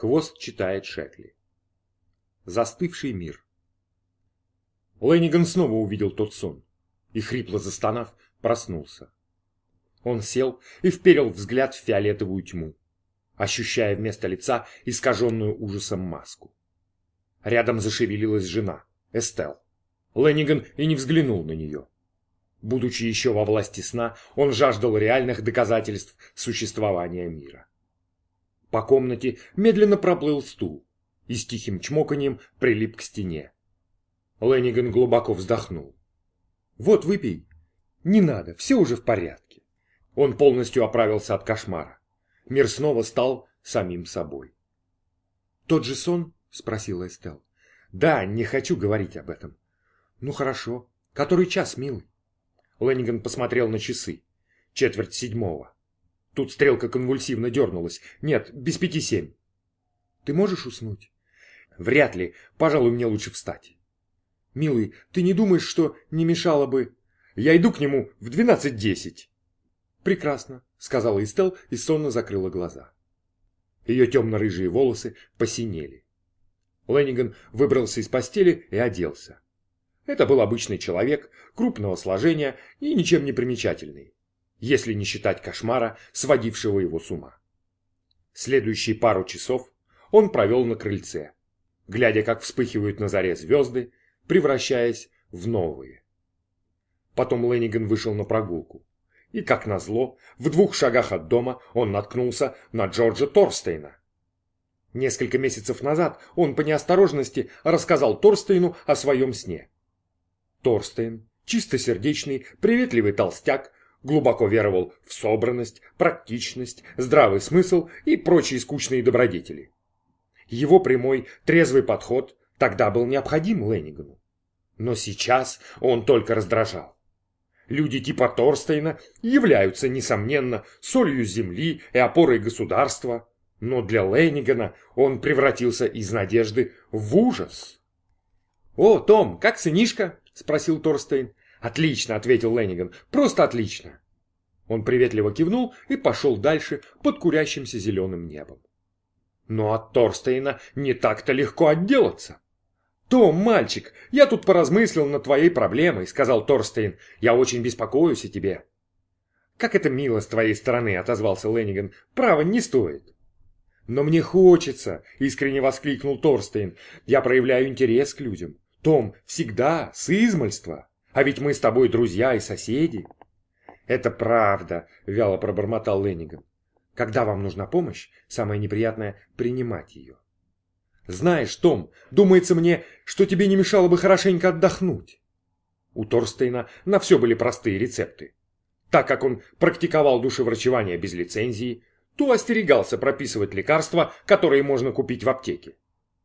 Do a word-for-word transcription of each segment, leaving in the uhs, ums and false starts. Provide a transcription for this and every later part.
Хвост читает Шекли. Застывший мир. Лэнниган снова увидел тот сон и, хрипло застонав, проснулся. Он сел и вперил взгляд в фиолетовую тьму, ощущая вместо лица искаженную ужасом маску. Рядом зашевелилась жена, Эстел. Лэнниган и не взглянул на нее. Будучи еще во власти сна, он жаждал реальных доказательств существования мира. По комнате медленно проплыл стул и с тихим чмоканьем прилип к стене. Лэнниган глубоко вздохнул. «Вот, выпей». «Не надо, все уже в порядке». Он полностью оправился от кошмара. Мир снова стал самим собой. «Тот же сон?» — спросила Эстел. «Да, не хочу говорить об этом». «Ну хорошо. Который час, милый?» Лэнниган посмотрел на часы. Четверть седьмого. Тут стрелка конвульсивно дернулась. Нет, без пяти семь. «Ты можешь уснуть?» «Вряд ли. Пожалуй, мне лучше встать». «Милый, ты не думаешь, что не мешало бы...» «Я иду к нему в двенадцать десять». «Прекрасно», — сказала Эстел и сонно закрыла глаза. Ее темно-рыжие волосы посинели. Лэнниган выбрался из постели и оделся. Это был обычный человек, крупного сложения и ничем не примечательный, если не считать кошмара, сводившего его с ума. Следующие пару часов он провел на крыльце, глядя, как вспыхивают на заре звезды, превращаясь в новые. Потом Лэнниган вышел на прогулку, и, как назло, в двух шагах от дома он наткнулся на Джорджа Торстейна. Несколько месяцев назад он по неосторожности рассказал Торстейну о своем сне. Торстейн, чистосердечный, приветливый толстяк, глубоко веровал в собранность, практичность, здравый смысл и прочие скучные добродетели. Его прямой, трезвый подход тогда был необходим Лэннигану. Но сейчас он только раздражал. Люди типа Торстейна являются, несомненно, солью земли и опорой государства, но для Лэннигана он превратился из надежды в ужас. «О, Том, как сынишка?» — спросил Торстейн. «Отлично», — ответил Лэнниган, — «просто отлично». Он приветливо кивнул и пошел дальше под курящимся зеленым небом. Но от Торстейна не так-то легко отделаться. «Том, мальчик, я тут поразмыслил над твоей проблемой», — сказал Торстейн. «Я очень беспокоюсь о тебе». «Как это мило с твоей стороны», — отозвался Лэнниган. «Право, не стоит». «Но мне хочется», — искренне воскликнул Торстейн. «Я проявляю интерес к людям. Том, всегда, с измальства. А ведь мы с тобой друзья и соседи». «Это правда», — вяло пробормотал Лэнниган. «Когда вам нужна помощь, самое неприятное — принимать ее». «Знаешь, Том, думается мне, что тебе не мешало бы хорошенько отдохнуть». У Торстейна на все были простые рецепты. Так как он практиковал душеврачевание без лицензии, то остерегался прописывать лекарства, которые можно купить в аптеке.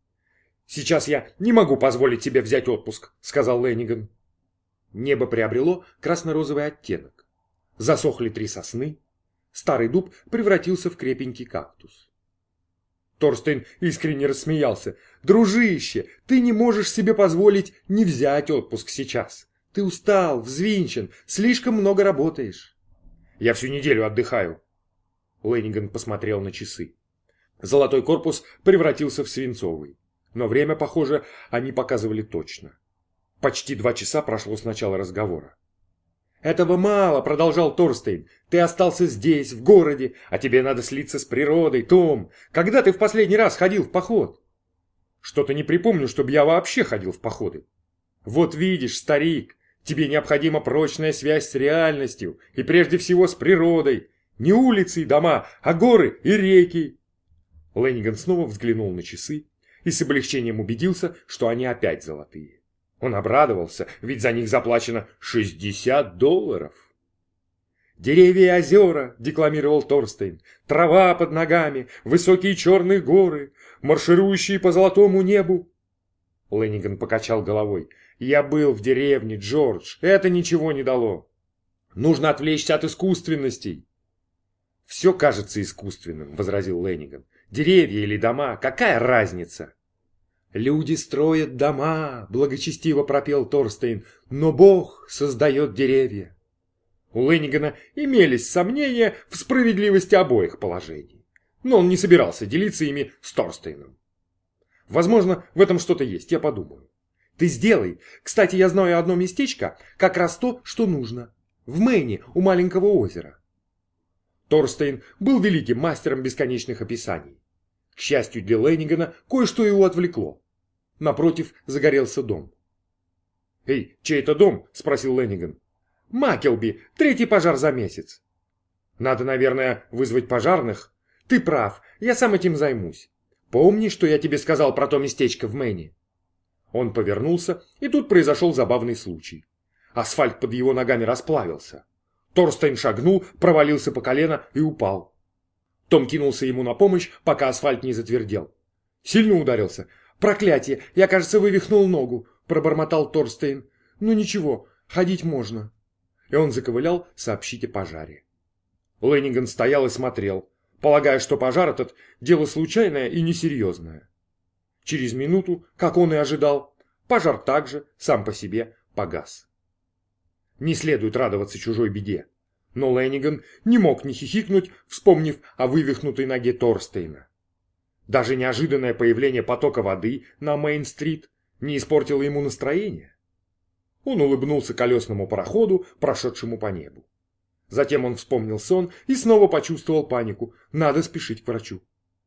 «Сейчас я не могу позволить себе взять отпуск», — сказал Лэнниган. Небо приобрело красно-розовый оттенок. Засохли три сосны. Старый дуб превратился в крепенький кактус. Торстейн искренне рассмеялся. «Дружище, ты не можешь себе позволить не взять отпуск сейчас. Ты устал, взвинчен, слишком много работаешь». «Я всю неделю отдыхаю». Лэнниган посмотрел на часы. Золотой корпус превратился в свинцовый. Но время, похоже, они показывали точно. Почти два часа прошло с начала разговора. «Этого мало», — продолжал Торстейн. «Ты остался здесь, в городе, а тебе надо слиться с природой, Том. Когда ты в последний раз ходил в поход?» «Что-то не припомню, чтобы я вообще ходил в походы». «Вот видишь, старик, тебе необходима прочная связь с реальностью и прежде всего с природой. Не улицы и дома, а горы и реки». Лэнниган снова взглянул на часы и с облегчением убедился, что они опять золотые. Он обрадовался, ведь за них заплачено шестьдесят долларов. «Деревья и озера», — декламировал Торстейн, «трава под ногами, высокие черные горы, марширующие по золотому небу». Лэнниган покачал головой. «Я был в деревне, Джордж, это ничего не дало. Нужно отвлечься от искусственностей». «Все кажется искусственным», — возразил Лэнниган. «Деревья или дома, какая разница?» «Люди строят дома», — благочестиво пропел Торстейн, «но Бог создает деревья». У Лэннигана имелись сомнения в справедливости обоих положений. но он не собирался делиться ими с Торстейном. Возможно, в этом что-то есть, я подумаю. Ты сделай. Кстати, я знаю одно местечко, как раз то, что нужно. В Мэйне, у маленького озера. Торстейн был великим мастером бесконечных описаний. К счастью для Лэннигана, кое-что его отвлекло. Напротив загорелся дом. «Эй, чей это дом?» – спросил Лэнниган. «Маккелби, третий пожар за месяц». «Надо, наверное, вызвать пожарных?» «Ты прав, я сам этим займусь. Помни, что я тебе сказал про то местечко в Мэйне?» Он повернулся, и тут произошел забавный случай. Асфальт под его ногами расплавился. Торстейн шагнул, провалился по колено и упал. Том кинулся ему на помощь, пока асфальт не затвердел. Сильно ударился. «Проклятие! Я, кажется, вывихнул ногу», – пробормотал Торстейн. «Ну ничего, ходить можно». И он заковылял сообщить о пожаре. Лэнниган стоял и смотрел, полагая, что пожар этот – дело случайное и несерьезное. Через минуту, как он и ожидал, пожар также, сам по себе, погас. Не следует радоваться чужой беде, но Лэнниган не мог не хихикнуть, вспомнив о вывихнутой ноге Торстейна. Даже неожиданное появление потока воды на Мейн-стрит не испортило ему настроение. Он улыбнулся колесному пароходу, прошедшему по небу. Затем он вспомнил сон и снова почувствовал панику. Надо спешить к врачу.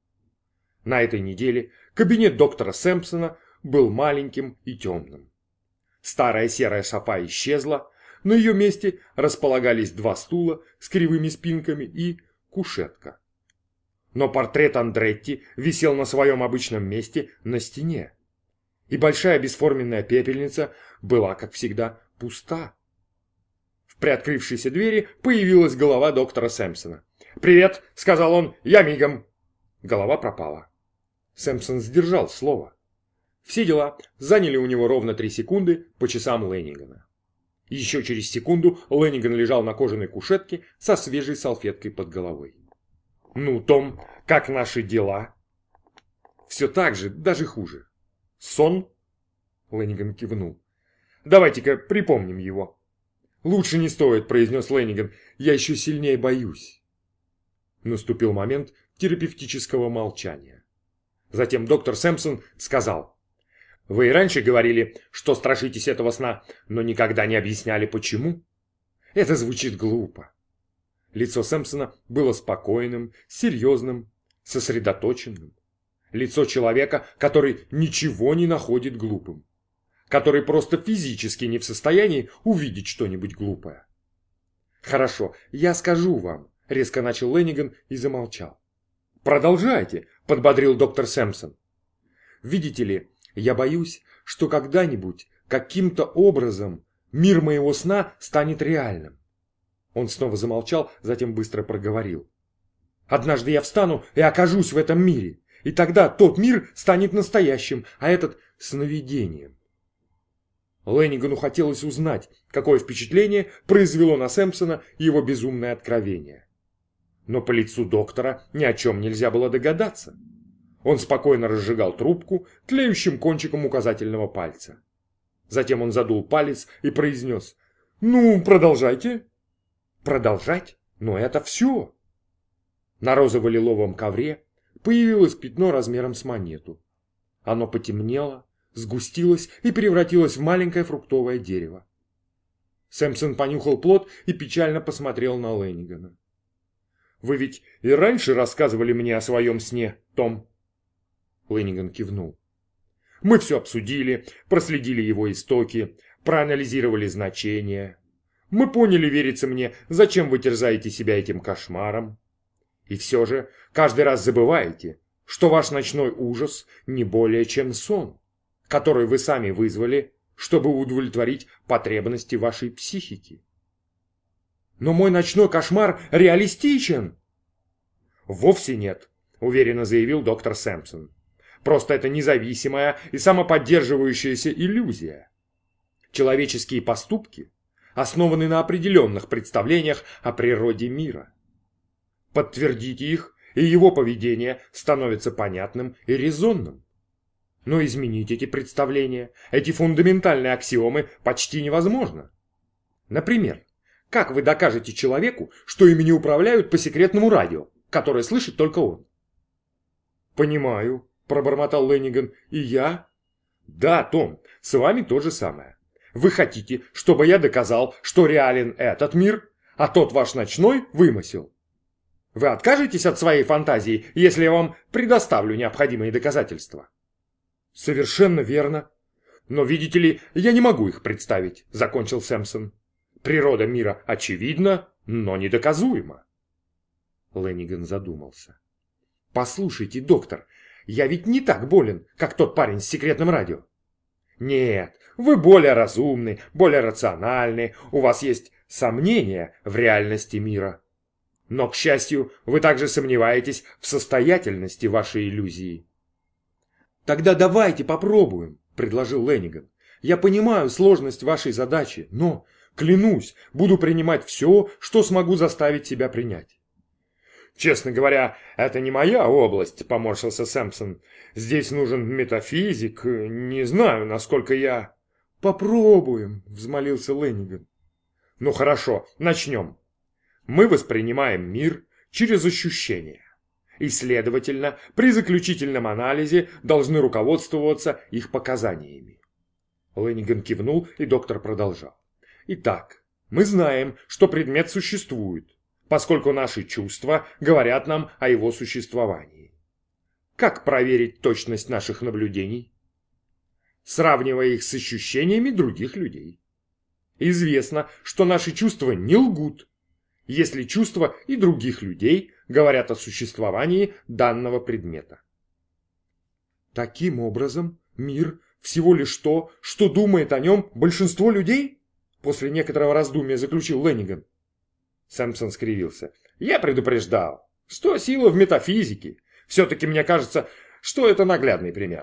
На этой неделе кабинет доктора Сэмпсона был маленьким и темным. Старая серая софа исчезла, на ее месте располагались два стула с кривыми спинками и кушетка. Но портрет Андретти висел на своем обычном месте на стене, и большая бесформенная пепельница была, как всегда, пуста. В приоткрывшейся двери появилась голова доктора Сэмпсона. «Привет», — сказал он, — «я мигом». Голова пропала. Сэмпсон сдержал слово. Все дела заняли у него ровно три секунды по часам Лэннигана. Еще через секунду Лэнниган лежал на кожаной кушетке со свежей салфеткой под головой. «Ну, Том, как наши дела?» «Все так же, даже хуже». «Сон?» Лэнниган кивнул. «Давайте-ка припомним его». «Лучше не стоит», — произнес Лэнниган. «Я еще сильнее боюсь». Наступил момент терапевтического молчания. Затем доктор Сэмпсон сказал: «Вы и раньше говорили, что страшитесь этого сна, но никогда не объясняли, почему. Это звучит глупо». Лицо Сэмпсона было спокойным, серьезным, сосредоточенным. Лицо человека, который ничего не находит глупым. Который просто физически не в состоянии увидеть что-нибудь глупое. «Хорошо, я скажу вам», — резко начал Лэнниган и замолчал. «Продолжайте», — подбодрил доктор Сэмпсон. «Видите ли, я боюсь, что когда-нибудь, каким-то образом, мир моего сна станет реальным». Он снова замолчал, затем быстро проговорил. «Однажды я встану и окажусь в этом мире, и тогда тот мир станет настоящим, а этот — сновидением». Лэннигану хотелось узнать, какое впечатление произвело на Сэмпсона его безумное откровение. Но по лицу доктора ни о чем нельзя было догадаться. Он спокойно разжигал трубку тлеющим кончиком указательного пальца. Затем он задул палец и произнес: «Ну, продолжайте». «Продолжать? Но это все». На розово-лиловом ковре появилось пятно размером с монету. Оно потемнело, сгустилось и превратилось в маленькое фруктовое дерево. Сэмпсон понюхал плод и печально посмотрел на Лэннигана. «Вы ведь и раньше рассказывали мне о своем сне, Том?» Лэнниган кивнул. «Мы все обсудили, проследили его истоки, проанализировали значения. Мы поняли, верится мне, зачем вы терзаете себя этим кошмаром. И все же каждый раз забываете, что ваш ночной ужас не более чем сон, который вы сами вызвали, чтобы удовлетворить потребности вашей психики». «Но мой ночной кошмар реалистичен!» «Вовсе нет», — уверенно заявил доктор Сэмпсон. «Просто это независимая и самоподдерживающаяся иллюзия. Человеческие поступки основаны на определенных представлениях о природе мира. Подтвердите их, и его поведение становится понятным и резонным. Но изменить эти представления, эти фундаментальные аксиомы почти невозможно. Например, как вы докажете человеку, что ими не управляют по секретному радио, которое слышит только он? «Понимаю», – пробормотал Лэнниган. «И я?» «Да, Том, с вами то же самое. Вы хотите, чтобы я доказал, что реален этот мир, а тот ваш ночной вымысел? Вы откажетесь от своей фантазии, если я вам предоставлю необходимые доказательства?» «Совершенно верно. Но, видите ли, я не могу их представить», – закончил Сэмпсон. «Природа мира очевидна, но недоказуема». Лэнниган задумался. «Послушайте, доктор, я ведь не так болен, как тот парень с секретным радио». «Нет, вы более разумны, более рациональны, у вас есть сомнения в реальности мира. Но, к счастью, вы также сомневаетесь в состоятельности вашей иллюзии». «Тогда давайте попробуем», – предложил Лэнниган. «Я понимаю сложность вашей задачи, но, клянусь, буду принимать все, что смогу заставить себя принять». «Честно говоря, это не моя область», – поморщился Сэмпсон. «Здесь нужен метафизик. Не знаю, насколько я...» «Попробуем», – взмолился Лэнниган. «Ну хорошо, начнем. Мы воспринимаем мир через ощущения. И, следовательно, при заключительном анализе должны руководствоваться их показаниями». Лэнниган кивнул, и доктор продолжал. «Итак, мы знаем, что предмет существует, поскольку наши чувства говорят нам о его существовании. Как проверить точность наших наблюдений? Сравнивая их с ощущениями других людей. Известно, что наши чувства не лгут, если чувства и других людей говорят о существовании данного предмета. Таким образом, мир всего лишь то, что думает о нем большинство людей? После некоторого раздумья заключил Лэнниган. Сэмпсон скривился. «Я предупреждал, что сила в метафизике. Все-таки мне кажется, что это наглядный пример».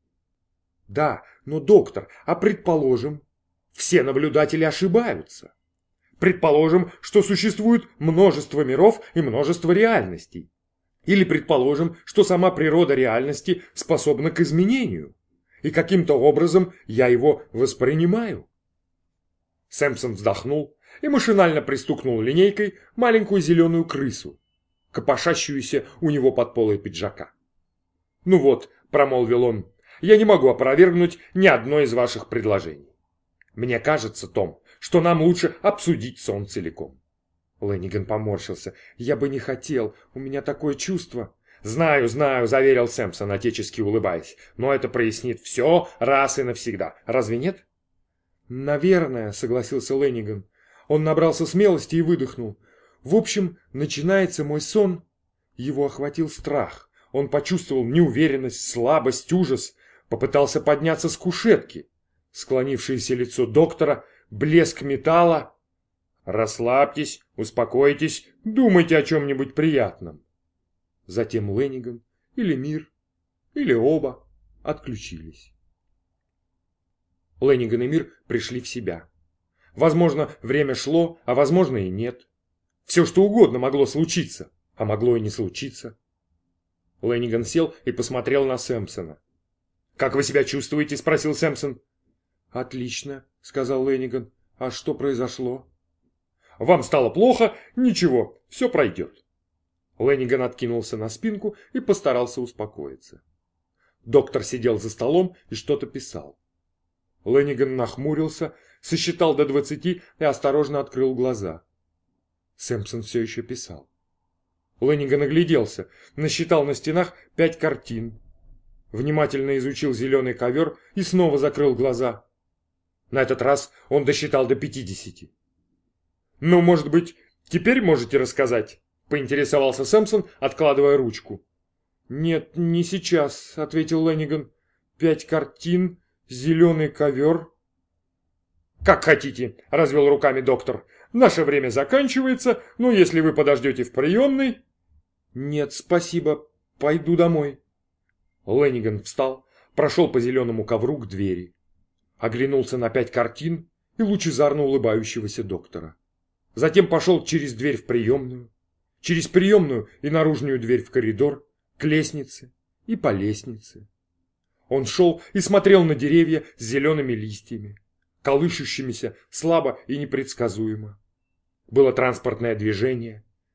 «Да, но, доктор, а предположим, все наблюдатели ошибаются. Предположим, что существует множество миров и множество реальностей. Или предположим, что сама природа реальности способна к изменению, и каким-то образом я его воспринимаю». Сэмпсон вздохнул и машинально пристукнул линейкой маленькую зеленую крысу, копошащуюся у него под полой пиджака. «Ну вот», — промолвил он, — «я не могу опровергнуть ни одно из ваших предложений. Мне кажется, Том, что нам лучше обсудить сон целиком». Лэнниган поморщился. «Я бы не хотел, у меня такое чувство». «Знаю, знаю», — заверил Сэмпсон, отечески улыбаясь, «но это прояснит все раз и навсегда. Разве нет?» «Наверное», — согласился Лэнниган. Он набрался смелости и выдохнул. «В общем, начинается мой сон». Его охватил страх. Он почувствовал неуверенность, слабость, ужас. Попытался подняться с кушетки. Склонившееся лицо доктора, блеск металла. «Расслабьтесь, успокойтесь, думайте о чем-нибудь приятном». Затем Лэнниган, или мир, или оба отключились. Лэнниган и мир пришли в себя. Возможно, время шло, а возможно и нет. Все что угодно могло случиться, а могло и не случиться. Лэнниган сел и посмотрел на Сэмпсона. «Как вы себя чувствуете?» – спросил Сэмпсон. «Отлично», – сказал Лэнниган. «А что произошло?» «Вам стало плохо? Ничего, все пройдет». Лэнниган откинулся на спинку и постарался успокоиться. Доктор сидел за столом и что-то писал. Лэнниган нахмурился, сосчитал до двадцати и осторожно открыл глаза. Сэмпсон все еще писал. Лэнниган огляделся, насчитал на стенах пять картин. Внимательно изучил зеленый ковер и снова закрыл глаза. На этот раз он досчитал до пятидесяти. «Ну, может быть, теперь можете рассказать?» — поинтересовался Сэмпсон, откладывая ручку. «Нет, не сейчас», — ответил Лэнниган. «Пять картин, зеленый ковер». «Как хотите», — развел руками доктор. «Наше время заканчивается, но если вы подождете в приемной...» «Нет, спасибо, пойду домой». Лэнниган встал, прошел по зеленому ковру к двери. Оглянулся на пять картин и лучезарно улыбающегося доктора. Затем пошел через дверь в приемную, через приемную и наружную дверь в коридор, к лестнице и по лестнице. Он шел и смотрел на деревья с зелеными листьями, колышущимися слабо и непредсказуемо. Было транспортное движение.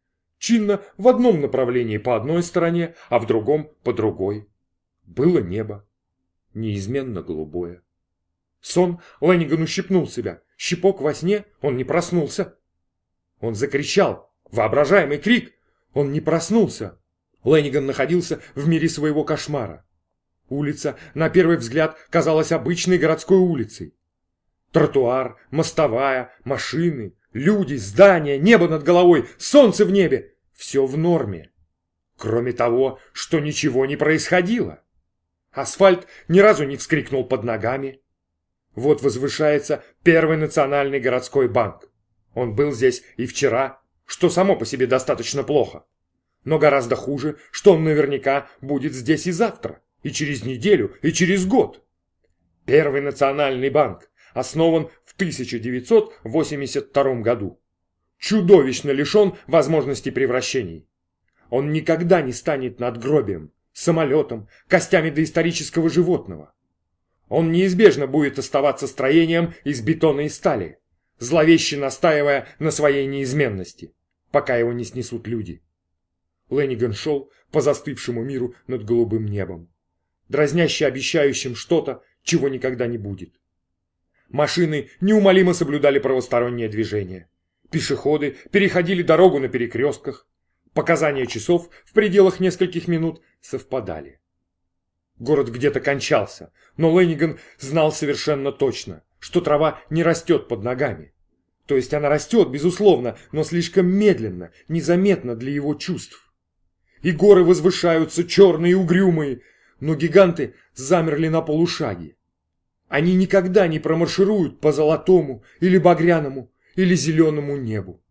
Чинно в одном направлении по одной стороне, а в другом по другой. Было небо, неизменно голубое. Сон Лэнниган ущипнул себя. Щипок во сне, он не проснулся. Он закричал. Воображаемый крик. Он не проснулся. Лэнниган находился в мире своего кошмара. Улица, на первый взгляд, казалась обычной городской улицей. Тротуар, мостовая, машины, люди, здания, небо над головой, солнце в небе. Все в норме. Кроме того, что ничего не происходило. Асфальт ни разу не вскрикнул под ногами. Вот возвышается Первый национальный городской банк. Он был здесь и вчера, что само по себе достаточно плохо. Но гораздо хуже, что он наверняка будет здесь и завтра, и через неделю, и через год. Первый национальный банк основан в тысяча девятьсот восемьдесят втором году. Чудовищно лишен возможности превращений. Он никогда не станет надгробием, самолетом, костями доисторического животного. Он неизбежно будет оставаться строением из бетона и стали, зловеще настаивая на своей неизменности, пока его не снесут люди. Лэнниган шел по застывшему миру над голубым небом, дразняще обещающим что-то, чего никогда не будет. Машины неумолимо соблюдали правостороннее движение. Пешеходы переходили дорогу на перекрестках. Показания часов в пределах нескольких минут совпадали. Город где-то кончался, но Лэнниган знал совершенно точно, что трава не растет под ногами. То есть она растет, безусловно, но слишком медленно, незаметно для его чувств. И горы возвышаются черные и угрюмые, но гиганты замерли на полушаге. Они никогда не промаршируют по золотому или багряному или зеленому небу.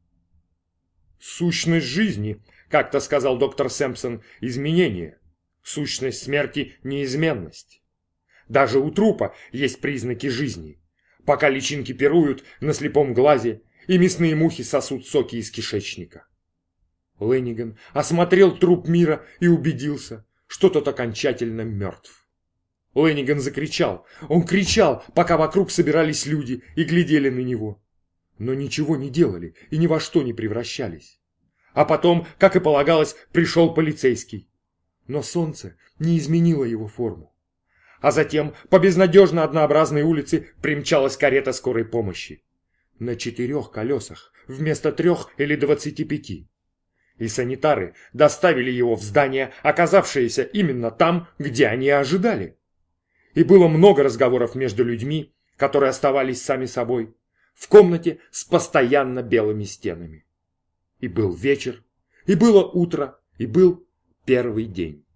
Сущность жизни, как-то сказал доктор Сэмпсон, изменение. Сущность смерти – неизменность. Даже у трупа есть признаки жизни. Пока личинки пируют на слепом глазе, и мясные мухи сосут соки из кишечника. Лэнниган осмотрел труп мира и убедился, что тот окончательно мертв. Лэнниган закричал. Он кричал, пока вокруг собирались люди и глядели на него. Но ничего не делали и ни во что не превращались. А потом, как и полагалось, пришел полицейский. Но солнце не изменило его форму. А затем по безнадежно однообразной улице примчалась карета скорой помощи. На четырех колесах вместо трех или двадцати пяти. И санитары доставили его в здание, оказавшееся именно там, где они ожидали. И было много разговоров между людьми, которые оставались сами собой, в комнате с постоянно белыми стенами. И был вечер, и было утро, и был первый день.